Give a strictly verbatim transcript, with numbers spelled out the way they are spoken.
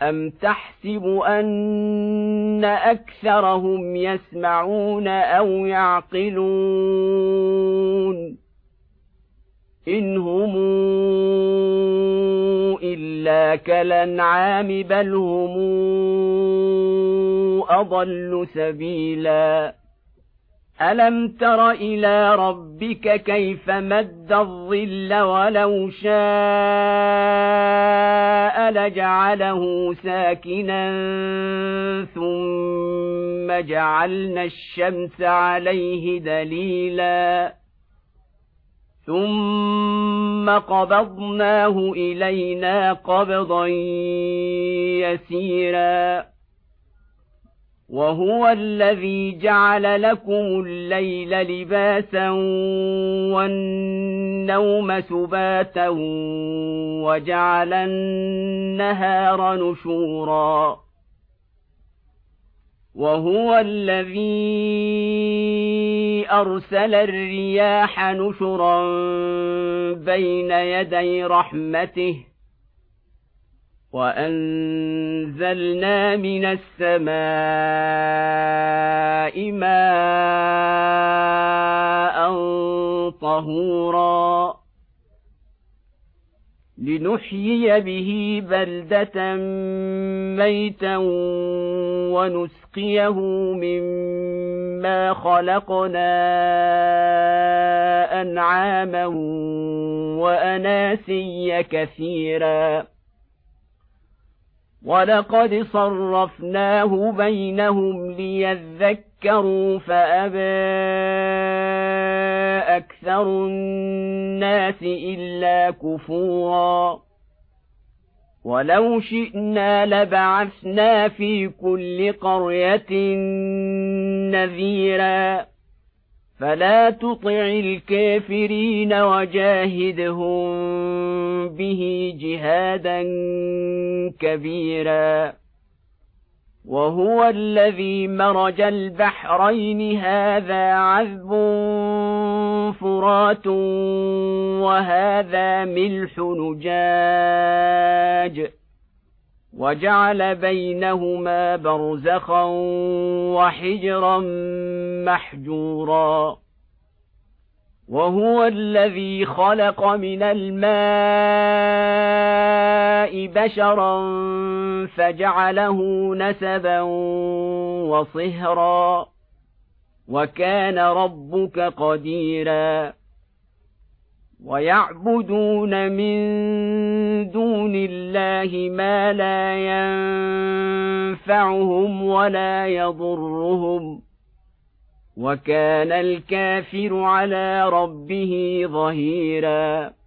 أَمْ تَحْسَبُ أَنَّ أَكْثَرَهُمْ يَسْمَعُونَ أَوْ يَعْقِلُونَ إِنْ هُمْ إِلَّا كَالْأَنْعَامِ بَلْ هُمْ أَضَلُّ سَبِيلًا أَلَمْ تَرَ إِلَى رَبِّكَ كَيْفَ مَدَّ الظِّلَّ وَلَوْ شَاءَ لَجَعَلَهُ سَاكِنًا ثُمَّ جَعَلْنَا الشَّمْسَ عَلَيْهِ دَلِيلًا ثُمَّ قَبَضْنَاهُ إِلَيْنَا قَبْضًا يَسِيرًا وَهُوَ الَّذِي جَعَلَ لَكُمُ اللَّيْلَ لِبَاسًا وَالنَّوْمَ سُبَاتًا وَجَعَلَ النَّهَارَ نُشُورًا وَهُوَ الَّذِي أَرْسَلَ الرِّيَاحَ نُشُرًا بَيْنَ يَدَيْ رَحْمَتِهِ وَأَنزَلْنَا مِنَ السَّمَاءِ مَاءً طَهُورًا لِنُحْيِيَ بِهِ بَلْدَةً مَّيْتًا وَنُسْقِيَهُ مِمَّا خَلَقْنَا أَنْعَامًا وَأَنَاسِيَّ كَثِيرًا وَلَقَدْ صَرَّفْنَاهُ بَيْنَهُمْ لِيَذَّكَّرُوا فَأَبَى أَكْثَرُ النَّاسِ إِلَّا كُفُورًا وَلَوْ شِئْنَا لَبَعَثْنَا فِي كُلِّ قَرْيَةٍ نَذِيرًا فَلَا تُطِعِ الْكَافِرِينَ وَجَاهِدْهُم بِهِ جِهَادًا كَبِيرًا وَهُوَ الَّذِي مَرَجَ الْبَحْرَيْنِ هَذَا عَذْبٌ فُرَاتٌ وَهَذَا مِلْحٌ أُجَاجٌ وَجَعَلَ بَيْنَهُمَا بَرْزَخًا وَحِجْرًا مَّحْجُورًا وَهُوَ الَّذِي خَلَقَ مِنَ الْمَاءِ بَشَرًا فَجَعَلَهُ نَسَبًا وَصِهْرًا وَكَانَ رَبُّكَ قَدِيرًا وَيَعْبُدُونَ مِن دُونِ اللَّهِ مَا لَا يَنفَعُهُمْ وَلَا يَضُرُّهُمْ وَكَانَ الْكَافِرُ عَلَى رَبِّهِ ظَهِيرًا